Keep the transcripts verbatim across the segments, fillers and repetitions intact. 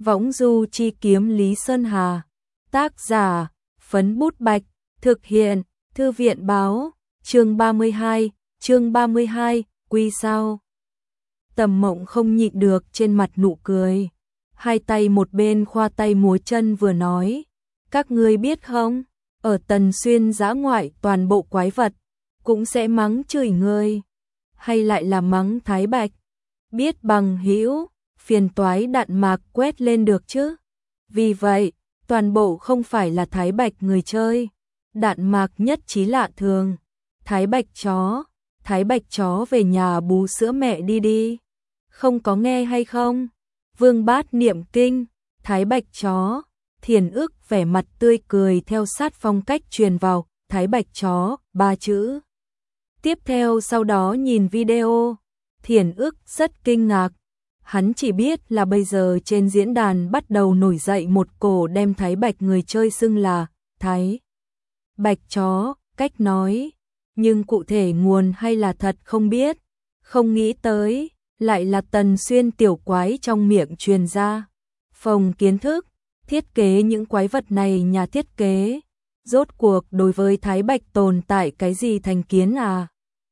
Võng du chi kiếm Lý Sơn Hà. Tác giả, Phấn Bút Bạch. Thực hiện, Thư viện báo. Chương ba mươi hai, chương ba mươi hai, quy sao. Tầm Mộng không nhịn được trên mặt nụ cười. Hai tay một bên khoa tay múa chân vừa nói. Các ngươi biết không, ở Tần Xuyên dã ngoại toàn bộ quái vật cũng sẽ mắng chửi ngươi, hay lại là mắng Thái Bạch. Biết bằng hữu, phiền toái đạn mạc quét lên được chứ. Vì vậy, toàn bộ không phải là Thái Bạch người chơi. Đạn mạc nhất trí lạ thường. Thái Bạch chó, Thái Bạch chó về nhà bú sữa mẹ đi đi. Không có nghe hay không? Vương Bát niệm kinh, Thái Bạch chó. Thiền ức vẻ mặt tươi cười theo sát phong cách truyền vào, Thái Bạch chó, ba chữ. Tiếp theo sau đó nhìn video, Thiền ức rất kinh ngạc. Hắn chỉ biết là bây giờ trên diễn đàn bắt đầu nổi dậy một cổ đem Thái Bạch người chơi xưng là Thái Bạch chó, cách nói. Nhưng cụ thể nguồn hay là thật không biết. Không nghĩ tới, lại là Tần Xuyên tiểu quái trong miệng truyền ra. Phòng kiến thức, thiết kế những quái vật này nhà thiết kế. Rốt cuộc đối với Thái Bạch tồn tại cái gì thành kiến à?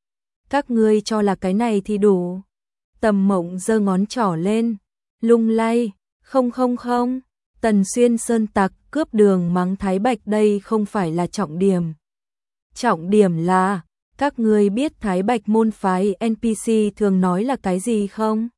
Các ngươi cho là cái này thì đủ. Tầm Mộng giơ ngón trỏ lên, lung lay, không không không, Tần Xuyên sơn tặc cướp đường mắng Thái Bạch đây không phải là trọng điểm. Trọng điểm là, các ngươi biết Thái Bạch môn phái en pê xê thường nói là cái gì không?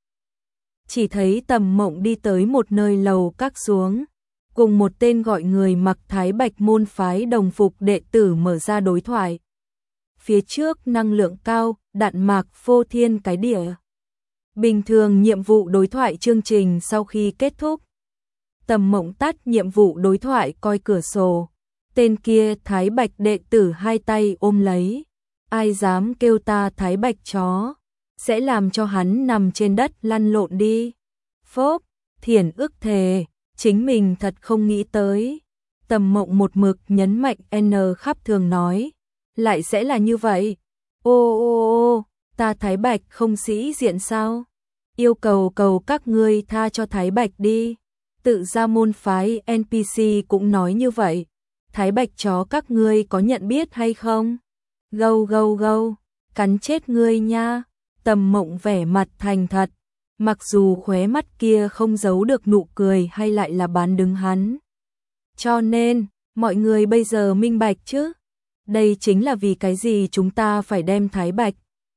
Chỉ thấy Tầm Mộng đi tới một nơi lầu các xuống, cùng một tên gọi người mặc Thái Bạch môn phái đồng phục đệ tử mở ra đối thoại. Phía trước năng lượng cao, đạn mạc phô thiên cái địa. Bình thường nhiệm vụ đối thoại chương trình sau khi kết thúc. Tầm Mộng tắt nhiệm vụ đối thoại coi cửa sổ. Tên kia Thái Bạch đệ tử hai tay ôm lấy. Ai dám kêu ta Thái Bạch chó, sẽ làm cho hắn nằm trên đất lăn lộn đi. Phốp, Thiền ức thề, chính mình thật không nghĩ tới. Tầm Mộng một mực nhấn mạnh N khắp thường nói. Lại sẽ là như vậy. Ô ô ô, ta Thái Bạch không sĩ diện sao? Yêu cầu cầu các ngươi tha cho Thái Bạch đi. Tự ra môn phái en pê xê cũng nói như vậy. Thái Bạch chó các ngươi có nhận biết hay không? Gâu gâu gâu, cắn chết ngươi nha. Tầm Mộng vẻ mặt thành thật. Mặc dù khóe mắt kia không giấu được nụ cười hay lại là bán đứng hắn. Cho nên, mọi người bây giờ minh bạch chứ? Đây chính là vì cái gì chúng ta phải đem Thái Bạch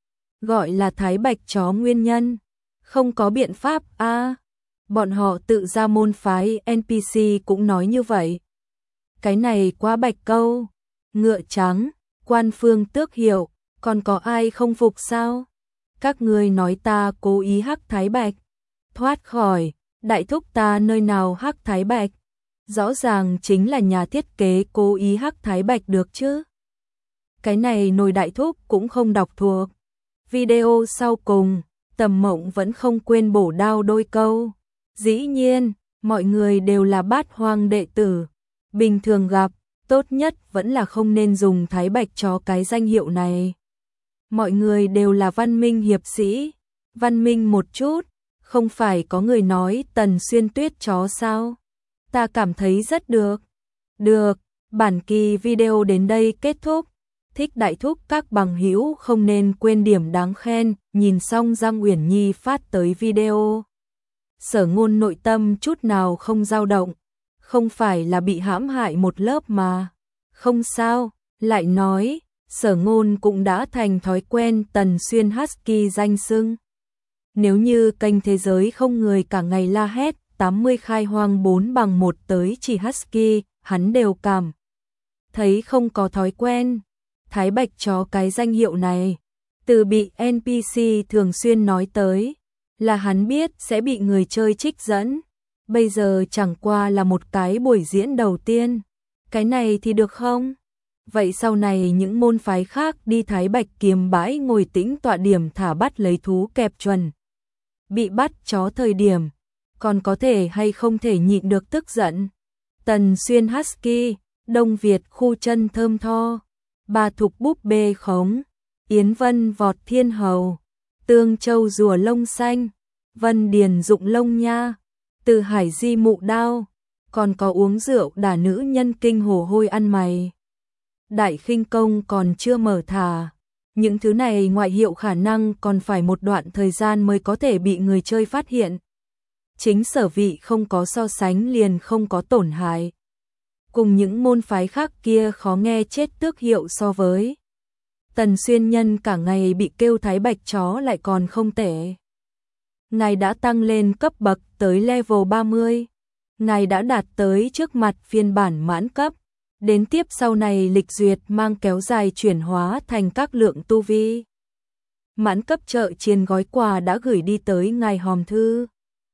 gọi là Thái Bạch chó nguyên nhân. Không có biện pháp a. À, bọn họ tự ra môn phái en pê xê cũng nói như vậy. Cái này quá bạch câu. Ngựa trắng, quan phương tước hiệu, còn có ai không phục sao? Các ngươi nói ta cố ý hắc Thái Bạch. Thoát khỏi, đại thúc ta nơi nào hắc Thái Bạch? Rõ ràng chính là nhà thiết kế cố ý hắc Thái Bạch được chứ. Cái này nồi đại thúc cũng không đọc thuộc. Video sau cùng, Tầm Mộng vẫn không quên bổ đao đôi câu. Dĩ nhiên, mọi người đều là bát hoang đệ tử. Bình thường gặp, tốt nhất vẫn là không nên dùng Thái Bạch chó cái danh hiệu này. Mọi người đều là văn minh hiệp sĩ. Văn minh một chút, không phải có người nói Tần Xuyên tuyết chó sao? Ta cảm thấy rất được. Được, bản kỳ video đến đây kết thúc. Thích đại thúc các bằng hữu không nên quên điểm đáng khen. Nhìn xong Giang Uyển Nhi phát tới video. Sở Ngôn nội tâm chút nào không dao động. Không phải là bị hãm hại một lớp mà. Không sao, lại nói, Sở Ngôn cũng đã thành thói quen Tần Xuyên Husky danh xưng. Nếu như kênh thế giới không người cả ngày la hét, tám mươi khai hoang bốn bằng một tới chỉ Husky, hắn đều cảm thấy không có thói quen. Thái Bạch chó cái danh hiệu này, từ bị en pê xê thường xuyên nói tới, là hắn biết sẽ bị người chơi trích dẫn. Bây giờ chẳng qua là một cái buổi diễn đầu tiên. Cái này thì được không? Vậy sau này những môn phái khác đi Thái Bạch kiếm bãi ngồi tĩnh tọa điểm thả bắt lấy thú kẹp chuẩn. Bị bắt chó thời điểm, còn có thể hay không thể nhịn được tức giận. Tần Xuyên Husky, Đông Việt khu chân thơm tho, Bà Thục búp bê khống, Yến Vân vọt thiên hầu, Tương Châu rùa lông xanh, Vân Điền dụng lông nha, Từ hải di mụ đao, còn có uống rượu đả nữ nhân kinh hồ hôi ăn mày. Đại khinh công còn chưa mở thả. Những thứ này ngoại hiệu khả năng còn phải một đoạn thời gian mới có thể bị người chơi phát hiện. Chính sở vị không có so sánh liền không có tổn hại. Cùng những môn phái khác kia khó nghe chết tước hiệu so với. Tần Xuyên Nhân cả ngày bị kêu thái bạch chó lại còn không tệ. Ngài đã tăng lên cấp bậc tới level ba mươi. Ngài đã đạt tới trước mặt phiên bản mãn cấp. Đến tiếp sau này lịch duyệt mang kéo dài chuyển hóa thành các lượng tu vi. Mãn cấp chợ chiên gói quà đã gửi đi tới ngài hòm thư.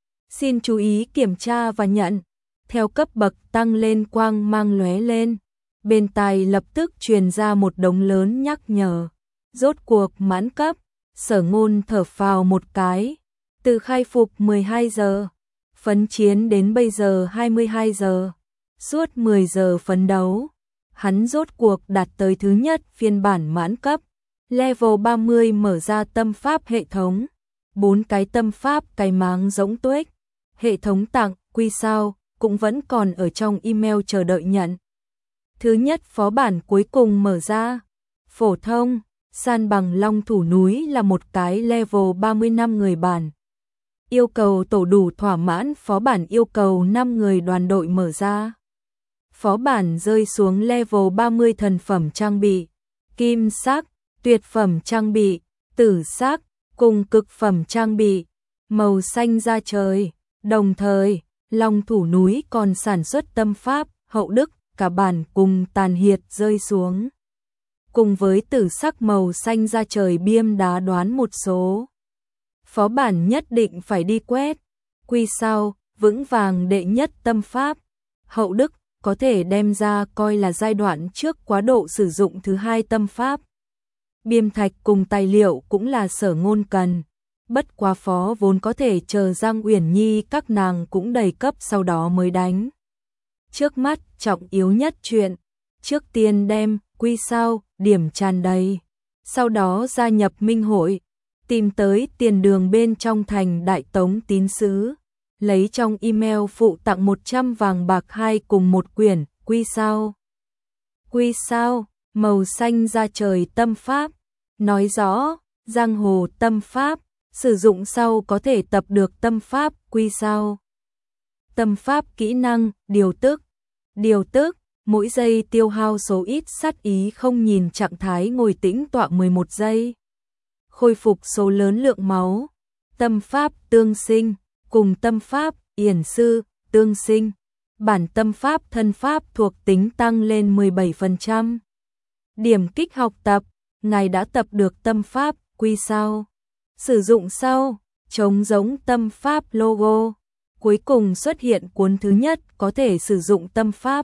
Xin chú ý kiểm tra và nhận. Theo cấp bậc tăng lên quang mang lóe lên. Bên tai lập tức truyền ra một đống lớn nhắc nhở. Rốt cuộc mãn cấp, Sở Ngôn thở phào một cái. Từ khai phục mười hai giờ, phấn chiến đến bây giờ hai mươi hai giờ. Suốt mười giờ phấn đấu, hắn rốt cuộc đạt tới thứ nhất phiên bản mãn cấp. Level ba mươi mở ra tâm pháp hệ thống. Bốn cái tâm pháp cái máng rỗng tuếch. Hệ thống tặng, quy sao, cũng vẫn còn ở trong email chờ đợi nhận. Thứ nhất phó bản cuối cùng mở ra. Phổ thông, san bằng long thủ núi là một cái level ba mươi năm người bản. Yêu cầu tổ đủ thỏa mãn phó bản yêu cầu năm người đoàn đội mở ra. Phó bản rơi xuống level ba mươi thần phẩm trang bị. Kim sắc, tuyệt phẩm trang bị, tử sắc, cùng cực phẩm trang bị. Màu xanh da trời, đồng thời, long thủ núi còn sản xuất tâm pháp, hậu đức. Cả bản cùng tàn hiệt rơi xuống. Cùng với tử sắc màu xanh da trời biêm đá đoán một số. Phó bản nhất định phải đi quét. Quy sao, vững vàng đệ nhất tâm pháp. Hậu đức, có thể đem ra coi là giai đoạn trước quá độ sử dụng thứ hai tâm pháp. Biêm thạch cùng tài liệu cũng là Sở Ngôn cần. Bất quá phó vốn có thể chờ Giang Uyển Nhi các nàng cũng đầy cấp sau đó mới đánh. Trước mắt, trọng yếu nhất chuyện, trước tiên đem, quy sao, điểm tràn đầy. Sau đó gia nhập minh hội, tìm tới tiền đường bên trong thành Đại Tống tín sứ. Lấy trong email phụ tặng một trăm vàng bạc hai cùng một quyển, quy sao. Quy sao, màu xanh da trời tâm pháp. Nói rõ, giang hồ tâm pháp, sử dụng sau có thể tập được tâm pháp, quy sao. Tâm pháp kỹ năng, điều tức. Điều tức, mỗi giây tiêu hao số ít sát ý không nhìn trạng thái ngồi tĩnh tọa mười một giây. Khôi phục số lớn lượng máu. Tâm pháp tương sinh, cùng tâm pháp yển sư, tương sinh. Bản tâm pháp thân pháp thuộc tính tăng lên mười bảy phần trăm. Điểm kích học tập, ngài đã tập được tâm pháp, quy sao. Sử dụng sau, trống giống tâm pháp logo. Cuối cùng xuất hiện cuốn thứ nhất có thể sử dụng tâm pháp.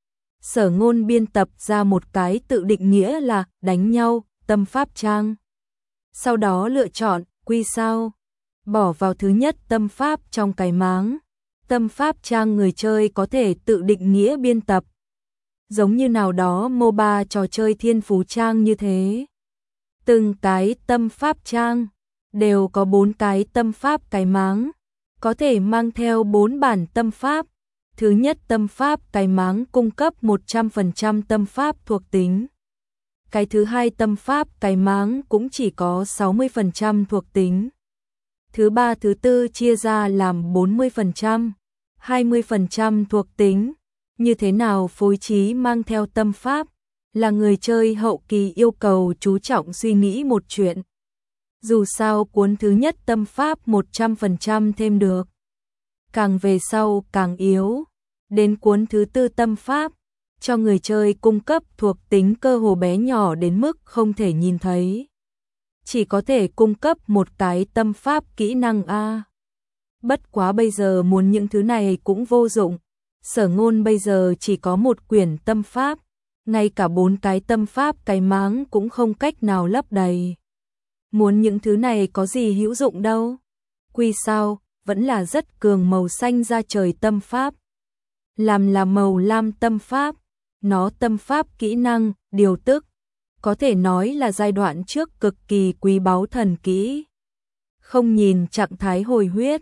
Sở Ngôn biên tập ra một cái tự định nghĩa là đánh nhau, tâm pháp trang. Sau đó lựa chọn, quy sao. Bỏ vào thứ nhất tâm pháp trong cái máng. Tâm pháp trang người chơi có thể tự định nghĩa biên tập. Giống như nào đó MOBA trò chơi thiên phú trang như thế. Từng cái tâm pháp trang đều có bốn cái tâm pháp cái máng. Có thể mang theo bốn bản tâm pháp. Thứ nhất tâm pháp cái máng cung cấp một trăm phần trăm tâm pháp thuộc tính. Cái thứ hai tâm pháp cái máng cũng chỉ có sáu mươi phần trăm thuộc tính. Thứ ba thứ tư chia ra làm bốn mươi phần trăm, hai mươi phần trăm thuộc tính. Như thế nào phối trí mang theo tâm pháp là người chơi hậu kỳ yêu cầu chú trọng suy nghĩ một chuyện. Dù sao cuốn thứ nhất tâm pháp một trăm phần trăm thêm được. Càng về sau càng yếu. Đến cuốn thứ tư tâm pháp, cho người chơi cung cấp thuộc tính cơ hồ bé nhỏ đến mức không thể nhìn thấy. Chỉ có thể cung cấp một cái tâm pháp kỹ năng A. Bất quá bây giờ muốn những thứ này cũng vô dụng. Sở Ngôn bây giờ chỉ có một quyển tâm pháp. Ngay cả bốn cái tâm pháp cái máng cũng không cách nào lấp đầy. Muốn những thứ này có gì hữu dụng đâu. Quy sao, vẫn là rất cường màu xanh da trời tâm pháp. Làm là màu lam tâm pháp. Nó tâm pháp kỹ năng, điều tức. Có thể nói là giai đoạn trước cực kỳ quý báu thần kỹ. Không nhìn trạng thái hồi huyết.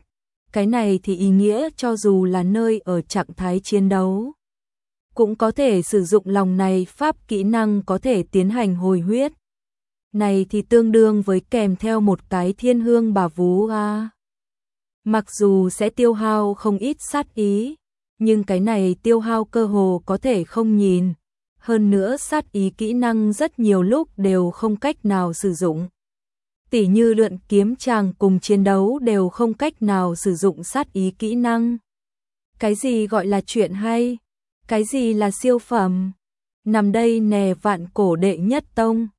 Cái này thì ý nghĩa cho dù là nơi ở trạng thái chiến đấu, cũng có thể sử dụng lòng này pháp kỹ năng có thể tiến hành hồi huyết. Này thì tương đương với kèm theo một cái thiên hương bà vú a. Mặc dù sẽ tiêu hao không ít sát ý, nhưng cái này tiêu hao cơ hồ có thể không nhìn. Hơn nữa sát ý kỹ năng rất nhiều lúc đều không cách nào sử dụng. Tỉ như luyện kiếm chàng cùng chiến đấu đều không cách nào sử dụng sát ý kỹ năng. Cái gì gọi là chuyện hay? Cái gì là siêu phẩm? Nằm đây nè vạn cổ đệ nhất tông.